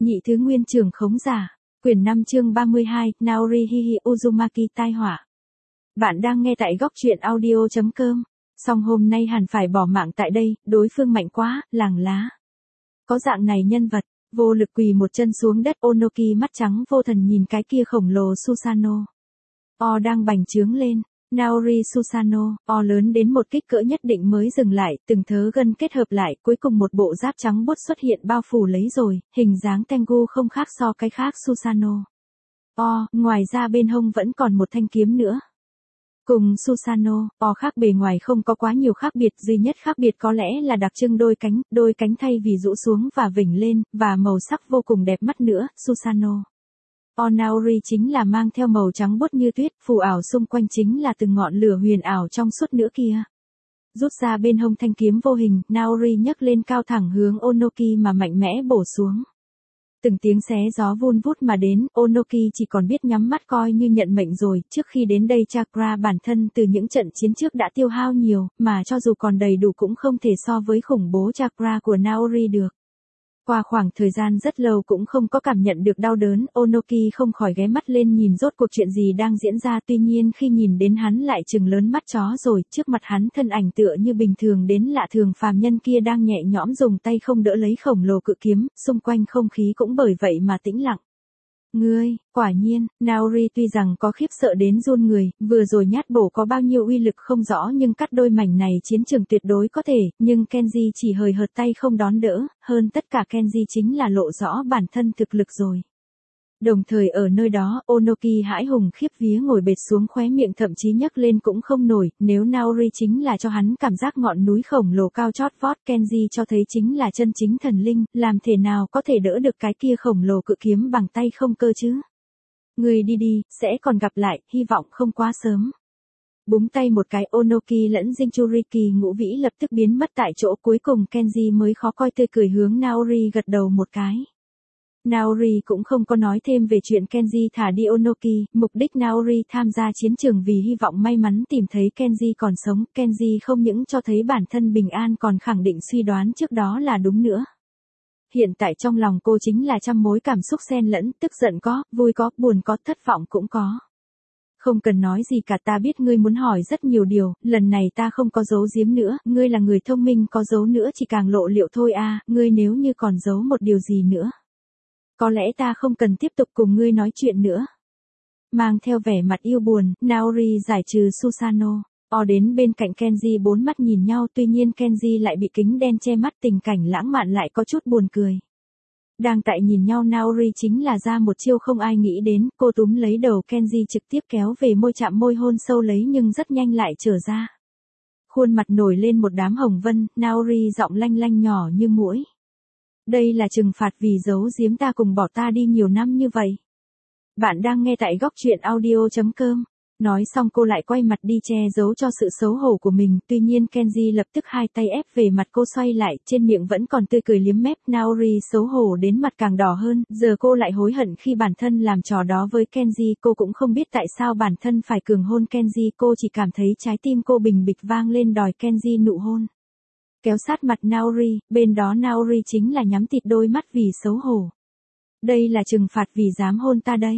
Nhị thứ nguyên trưởng khống giả. Quyển 5 chương 32, Naori Hihi Uzumaki tai họa. Bạn đang nghe tại góc truyện audio.com. Song hôm nay hẳn phải bỏ mạng tại đây, đối phương mạnh quá, làng lá. Có dạng này nhân vật, vô lực quỳ một chân xuống đất. Onoki mắt trắng vô thần nhìn cái kia khổng lồ Susanoo. O đang bành trướng lên. Naori Susanoo, O lớn đến một kích cỡ nhất định mới dừng lại, từng thớ gân kết hợp lại, cuối cùng một bộ giáp trắng buốt xuất hiện bao phủ lấy rồi, hình dáng Tengu không khác so cái khác Susanoo. O, ngoài ra bên hông vẫn còn một thanh kiếm nữa. Cùng Susanoo, O khác bề ngoài không có quá nhiều khác biệt, duy nhất khác biệt có lẽ là đặc trưng đôi cánh thay vì rũ xuống và vểnh lên, và màu sắc vô cùng đẹp mắt nữa. Susanoo Naori chính là mang theo màu trắng buốt như tuyết, phù ảo xung quanh chính là từng ngọn lửa huyền ảo trong suốt nữa kia. Rút ra bên hông thanh kiếm vô hình, Naori nhấc lên cao thẳng hướng Onoki mà mạnh mẽ bổ xuống. Từng tiếng xé gió vun vút mà đến, Onoki chỉ còn biết nhắm mắt coi như nhận mệnh rồi. Trước khi đến đây chakra bản thân từ những trận chiến trước đã tiêu hao nhiều, mà cho dù còn đầy đủ cũng không thể so với khủng bố chakra của Naori được. Qua khoảng thời gian rất lâu cũng không có cảm nhận được đau đớn, Onoki không khỏi ghé mắt lên nhìn rốt cuộc chuyện gì đang diễn ra, tuy nhiên khi nhìn đến hắn lại trừng lớn mắt chó rồi, trước mặt hắn thân ảnh tựa như bình thường đến lạ thường phàm nhân kia đang nhẹ nhõm dùng tay không đỡ lấy khổng lồ cự kiếm, xung quanh không khí cũng bởi vậy mà tĩnh lặng. Ngươi, quả nhiên, Naori tuy rằng có khiếp sợ đến run người, vừa rồi nhát bổ có bao nhiêu uy lực không rõ nhưng cắt đôi mảnh này chiến trường tuyệt đối có thể, nhưng Kenji chỉ hời hợt tay không đón đỡ, hơn tất cả Kenji chính là lộ rõ bản thân thực lực rồi. Đồng thời ở nơi đó, Onoki hãi hùng khiếp vía ngồi bệt xuống, khóe miệng thậm chí nhấc lên cũng không nổi, nếu Naori chính là cho hắn cảm giác ngọn núi khổng lồ cao chót vót, Kenji cho thấy chính là chân chính thần linh, làm thể nào có thể đỡ được cái kia khổng lồ cự kiếm bằng tay không cơ chứ. Người đi đi, sẽ còn gặp lại, hy vọng không quá sớm. Búng tay một cái, Onoki lẫn Jinchuriki ngũ vĩ lập tức biến mất tại chỗ, cuối cùng Kenji mới khó coi tươi cười hướng Naori gật đầu một cái. Naori cũng không có nói thêm về chuyện Kenji thả đi Onoki, mục đích Naori tham gia chiến trường vì hy vọng may mắn tìm thấy Kenji còn sống, Kenji không những cho thấy bản thân bình an còn khẳng định suy đoán trước đó là đúng nữa. Hiện tại trong lòng cô chính là trăm mối cảm xúc xen lẫn, tức giận có, vui có, buồn có, thất vọng cũng có. Không cần nói gì cả, ta biết ngươi muốn hỏi rất nhiều điều, lần này ta không có giấu giếm nữa, ngươi là người thông minh, có giấu nữa chỉ càng lộ liễu thôi à, ngươi nếu như còn giấu một điều gì nữa. Có lẽ ta không cần tiếp tục cùng ngươi nói chuyện nữa. Mang theo vẻ mặt yêu buồn, Naori giải trừ Susanoo. Đến bên cạnh Kenji, bốn mắt nhìn nhau, tuy nhiên Kenji lại bị kính đen che mắt, tình cảnh lãng mạn lại có chút buồn cười. Đang tại nhìn nhau, Naori chính là ra một chiêu không ai nghĩ đến, cô túm lấy đầu Kenji trực tiếp kéo về môi, chạm môi hôn sâu lấy nhưng rất nhanh lại trở ra. Khuôn mặt nổi lên một đám hồng vân, Naori giọng lanh lanh nhỏ như muỗi. Đây là trừng phạt vì giấu giếm ta cùng bỏ ta đi nhiều năm như vậy. Bạn đang nghe tại góc truyện audio.com. Nói xong cô lại quay mặt đi che giấu cho sự xấu hổ của mình, tuy nhiên Kenji lập tức hai tay ép về mặt cô, xoay lại, trên miệng vẫn còn tươi cười liếm mép. Naori xấu hổ đến mặt càng đỏ hơn, giờ cô lại hối hận khi bản thân làm trò đó với Kenji, cô cũng không biết tại sao bản thân phải cường hôn Kenji, cô chỉ cảm thấy trái tim cô bình bịch vang lên đòi Kenji nụ hôn. Kéo sát mặt Naori, bên đó Naori chính là nhắm tịt đôi mắt vì xấu hổ. Đây là trừng phạt vì dám hôn ta đây.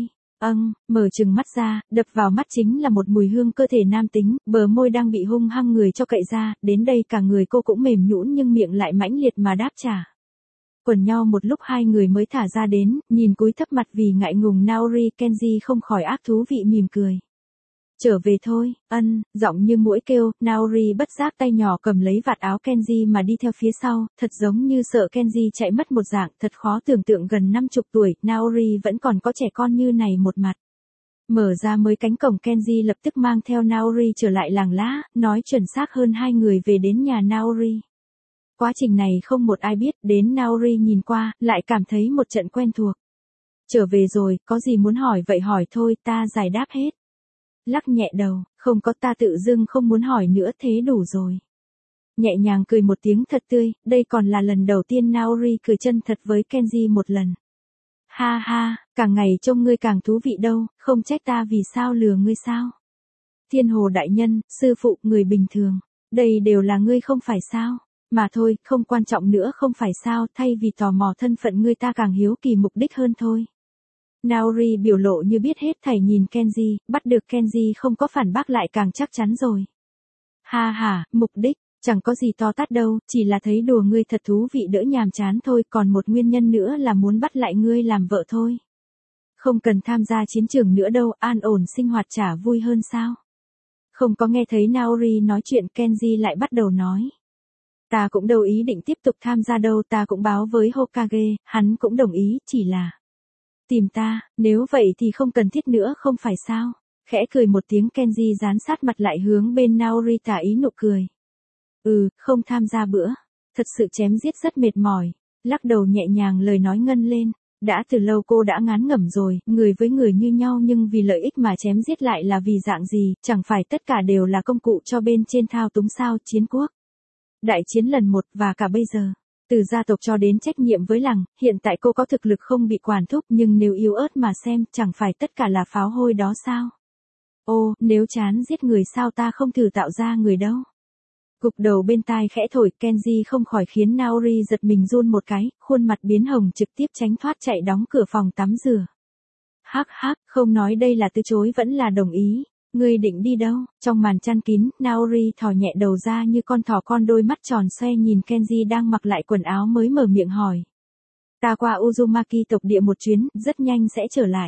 Mở trừng mắt ra, đập vào mắt chính là một mùi hương cơ thể nam tính, bờ môi đang bị hung hăng người cho cậy ra, đến đây cả người cô cũng mềm nhũn nhưng miệng lại mãnh liệt mà đáp trả. Quần nhau một lúc hai người mới thả ra đến, nhìn cúi thấp mặt vì ngại ngùng Naori, Kenji không khỏi ác thú vị mỉm cười. Trở về thôi, giọng như muỗi kêu, Naori bất giác tay nhỏ cầm lấy vạt áo Kenji mà đi theo phía sau, thật giống như sợ Kenji chạy mất một dạng, thật khó tưởng tượng gần 50 tuổi, Naori vẫn còn có trẻ con như này một mặt. Mở ra mới cánh cổng, Kenji lập tức mang theo Naori trở lại làng lá, nói chuẩn xác hơn hai người về đến nhà Naori. Quá trình này không một ai biết, đến Naori nhìn qua, lại cảm thấy một trận quen thuộc. Trở về rồi, có gì muốn hỏi vậy hỏi thôi, ta giải đáp hết. Lắc nhẹ đầu, không có, ta tự dưng không muốn hỏi nữa, thế đủ rồi. Nhẹ nhàng cười một tiếng thật tươi, đây còn là lần đầu tiên Naori cười chân thật với Kenji một lần. Ha ha, càng ngày trông ngươi càng thú vị đâu, không trách ta vì sao lừa ngươi sao. Thiên Hồ đại nhân, sư phụ, người bình thường, đây đều là ngươi không phải sao. Mà thôi, không quan trọng nữa không phải sao, thay vì tò mò thân phận ngươi ta càng hiếu kỳ mục đích hơn thôi. Naori biểu lộ như biết hết thảy nhìn Kenji, bắt được Kenji không có phản bác lại càng chắc chắn rồi. Ha ha, mục đích, chẳng có gì to tát đâu, chỉ là thấy đùa ngươi thật thú vị đỡ nhàm chán thôi, còn một nguyên nhân nữa là muốn bắt lại ngươi làm vợ thôi. Không cần tham gia chiến trường nữa đâu, an ổn sinh hoạt chả vui hơn sao. Không có nghe thấy Naori nói chuyện, Kenji lại bắt đầu nói. Ta cũng đâu ý định tiếp tục tham gia đâu, ta cũng báo với Hokage, hắn cũng đồng ý, chỉ là tìm ta, nếu vậy thì không cần thiết nữa không phải sao. Khẽ cười một tiếng, Kenji dán sát mặt lại hướng bên Naori tả ý nụ cười. Không tham gia bữa. Thật sự chém giết rất mệt mỏi. Lắc đầu nhẹ nhàng lời nói ngân lên. Đã từ lâu cô đã ngán ngẩm rồi, người với người như nhau nhưng vì lợi ích mà chém giết lại là vì dạng gì, chẳng phải tất cả đều là công cụ cho bên trên thao túng sao, chiến quốc. Đại chiến lần 1 và cả bây giờ. Từ gia tộc cho đến trách nhiệm với làng, hiện tại cô có thực lực không bị quản thúc nhưng nếu yếu ớt mà xem, chẳng phải tất cả là pháo hôi đó sao? Ô, nếu chán giết người sao ta không thử tạo ra người đâu? Cục đầu bên tai khẽ thổi, Kenji không khỏi khiến Naori giật mình run một cái, khuôn mặt biến hồng trực tiếp tránh thoát chạy đóng cửa phòng tắm rửa. Hắc hắc, không nói đây là từ chối vẫn là đồng ý. Ngươi định đi đâu? Trong màn chăn kín, Naori thò nhẹ đầu ra như con thỏ con, đôi mắt tròn xoe nhìn Kenji đang mặc lại quần áo mới mở miệng hỏi. Ta qua Uzumaki tộc địa một chuyến, rất nhanh sẽ trở lại.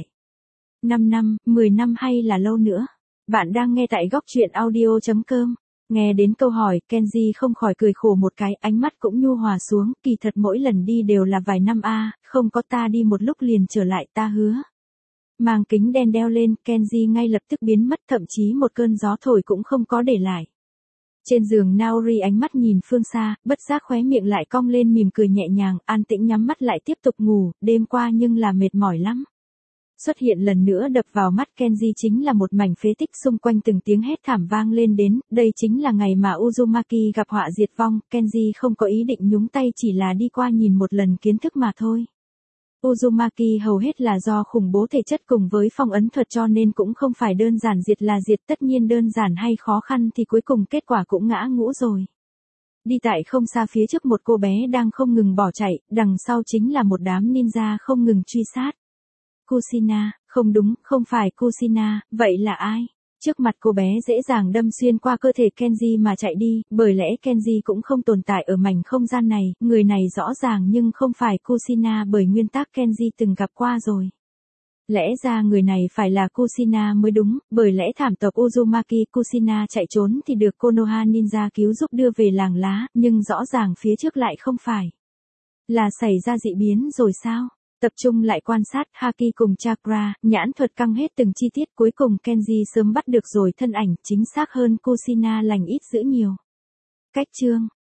5 năm, 10 năm hay là lâu nữa? Bạn đang nghe tại góc truyện audio.com. Nghe đến câu hỏi, Kenji không khỏi cười khổ một cái, ánh mắt cũng nhu hòa xuống, kỳ thật mỗi lần đi đều là vài năm không có ta đi một lúc liền trở lại, ta hứa. Mang kính đen đeo lên, Kenji ngay lập tức biến mất, thậm chí một cơn gió thổi cũng không có để lại. Trên giường Naori ánh mắt nhìn phương xa, bất giác khóe miệng lại cong lên mỉm cười nhẹ nhàng, an tĩnh nhắm mắt lại tiếp tục ngủ, đêm qua nhưng là mệt mỏi lắm. Xuất hiện lần nữa đập vào mắt Kenji chính là một mảnh phế tích, xung quanh từng tiếng hét thảm vang lên đến, đây chính là ngày mà Uzumaki gặp họa diệt vong, Kenji không có ý định nhúng tay, chỉ là đi qua nhìn một lần kiến thức mà thôi. Uzumaki hầu hết là do khủng bố thể chất cùng với phong ấn thuật cho nên cũng không phải đơn giản diệt là diệt, tất nhiên đơn giản hay khó khăn thì cuối cùng kết quả cũng ngã ngũ rồi. Đi tại không xa phía trước một cô bé đang không ngừng bỏ chạy, đằng sau chính là một đám ninja không ngừng truy sát. Kushina, không đúng, không phải Kushina, vậy là ai? Trước mặt cô bé dễ dàng đâm xuyên qua cơ thể Kenji mà chạy đi, bởi lẽ Kenji cũng không tồn tại ở mảnh không gian này, người này rõ ràng nhưng không phải Kushina bởi nguyên tắc Kenji từng gặp qua rồi. Lẽ ra người này phải là Kushina mới đúng, bởi lẽ thảm tộc Uzumaki Kushina chạy trốn thì được Konoha Ninja cứu giúp đưa về làng lá, nhưng rõ ràng phía trước lại không phải. Là xảy ra dị biến rồi sao? Tập trung lại quan sát Haki cùng Chakra, nhãn thuật căng hết từng chi tiết, cuối cùng Kenji sớm bắt được rồi thân ảnh, chính xác hơn Kushina lành ít dữ nhiều. Cách chương